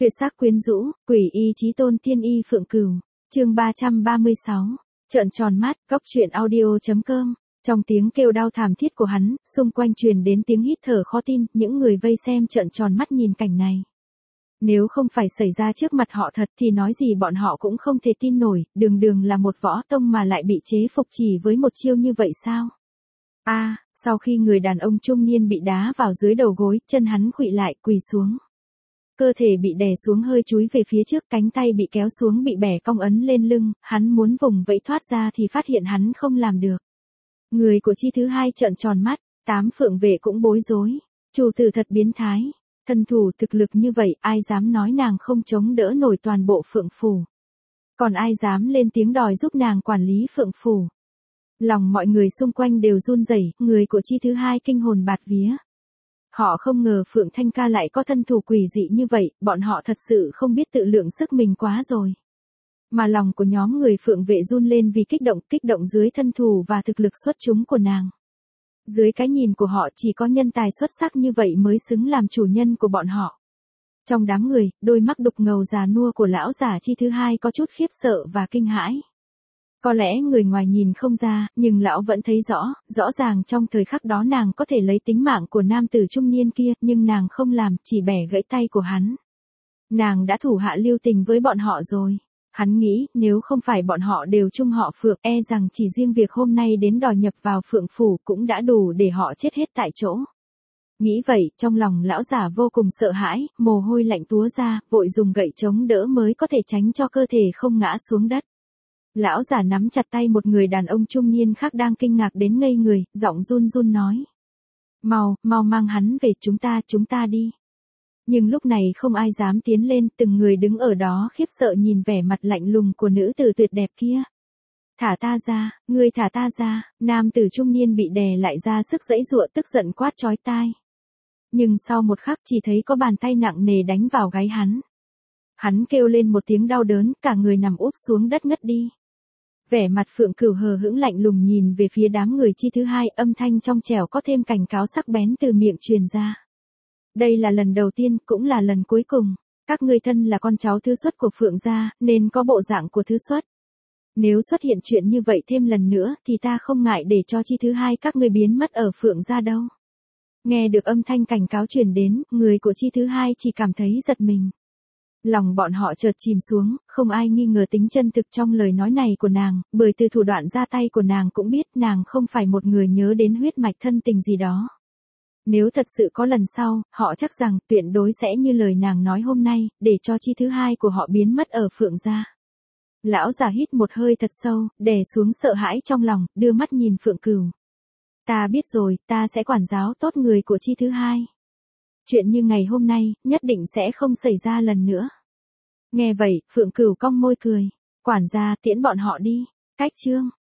Tuyệt sắc quyến rũ, quỷ y chí tôn tiên y Phượng Cửu. Chương 336. Trợn tròn mắt, góc truyện audio.com. Trong tiếng kêu đau thảm thiết của hắn, xung quanh truyền đến tiếng hít thở khó tin, những người vây xem trợn tròn mắt nhìn cảnh này. Nếu không phải xảy ra trước mặt họ thật thì nói gì bọn họ cũng không thể tin nổi, đường là một võ tông mà lại bị chế phục chỉ với một chiêu như vậy sao? Sau khi người đàn ông trung niên bị đá vào dưới đầu gối, chân hắn khuỵu lại, quỳ xuống. Cơ thể bị đè xuống hơi chúi về phía trước, cánh tay bị kéo xuống bị bẻ cong ấn lên lưng, hắn muốn vùng vẫy thoát ra thì phát hiện hắn không làm được. Người của Chi Thứ Hai trợn tròn mắt, 8 phượng vệ cũng bối rối. Chủ tử thật biến thái, thân thủ thực lực như vậy, ai dám nói nàng không chống đỡ nổi toàn bộ phượng phủ. Còn ai dám lên tiếng đòi giúp nàng quản lý phượng phủ. Lòng mọi người xung quanh đều run rẩy, người của Chi Thứ Hai kinh hồn bạt vía. Họ không ngờ Phượng Thanh Ca lại có thân thủ quỷ dị như vậy, bọn họ thật sự không biết tự lượng sức mình quá rồi. Mà lòng của nhóm người Phượng vệ run lên vì kích động dưới thân thủ và thực lực xuất chúng của nàng. Dưới cái nhìn của họ chỉ có nhân tài xuất sắc như vậy mới xứng làm chủ nhân của bọn họ. Trong đám người, đôi mắt đục ngầu già nua của lão giả Chi Thứ Hai có chút khiếp sợ và kinh hãi. Có lẽ người ngoài nhìn không ra, nhưng lão vẫn thấy rõ ràng trong thời khắc đó nàng có thể lấy tính mạng của nam tử trung niên kia, nhưng nàng không làm, chỉ bẻ gãy tay của hắn. Nàng đã thủ hạ lưu tình với bọn họ rồi. Hắn nghĩ, nếu không phải bọn họ đều chung họ Phượng, rằng chỉ riêng việc hôm nay đến đòi nhập vào Phượng phủ cũng đã đủ để họ chết hết tại chỗ. Nghĩ vậy, trong lòng lão giả vô cùng sợ hãi, mồ hôi lạnh túa ra, vội dùng gậy chống đỡ mới có thể tránh cho cơ thể không ngã xuống đất. Lão giả nắm chặt tay một người đàn ông trung niên khác đang kinh ngạc đến ngây người, giọng run run nói. Mau mang hắn về, chúng ta đi. Nhưng lúc này không ai dám tiến lên, từng người đứng ở đó khiếp sợ nhìn vẻ mặt lạnh lùng của nữ tử tuyệt đẹp kia. Thả ta ra, ngươi thả ta ra, nam tử trung niên bị đè lại ra sức giãy giụa tức giận quát chói tai. Nhưng sau một khắc chỉ thấy có bàn tay nặng nề đánh vào gáy hắn. Hắn kêu lên một tiếng đau đớn, cả người nằm úp xuống đất ngất đi. Vẻ mặt Phượng Cửu hờ hững lạnh lùng nhìn về phía đám người Chi Thứ Hai, âm thanh trong trẻo có thêm cảnh cáo sắc bén từ miệng truyền ra. Đây là lần đầu tiên, cũng là lần cuối cùng. Các ngươi thân là con cháu thứ xuất của Phượng gia, nên có bộ dạng của thứ xuất. Nếu xuất hiện chuyện như vậy thêm lần nữa, thì ta không ngại để cho Chi Thứ Hai các ngươi biến mất ở Phượng gia đâu. Nghe được âm thanh cảnh cáo truyền đến, người của Chi Thứ Hai chỉ cảm thấy giật mình. Lòng bọn họ chợt chìm xuống, không ai nghi ngờ tính chân thực trong lời nói này của nàng, bởi từ thủ đoạn ra tay của nàng cũng biết nàng không phải một người nhớ đến huyết mạch thân tình gì đó. Nếu thật sự có lần sau, họ chắc rằng tuyệt đối sẽ như lời nàng nói hôm nay, để cho Chi Thứ Hai của họ biến mất ở Phượng gia. Lão già hít một hơi thật sâu, đè xuống sợ hãi trong lòng, đưa mắt nhìn Phượng Cửu. Ta biết rồi, ta sẽ quản giáo tốt người của Chi Thứ Hai. Chuyện như ngày hôm nay, nhất định sẽ không xảy ra lần nữa. Nghe vậy, Phượng Cửu cong môi cười. Quản gia, tiễn bọn họ đi. Cách chương.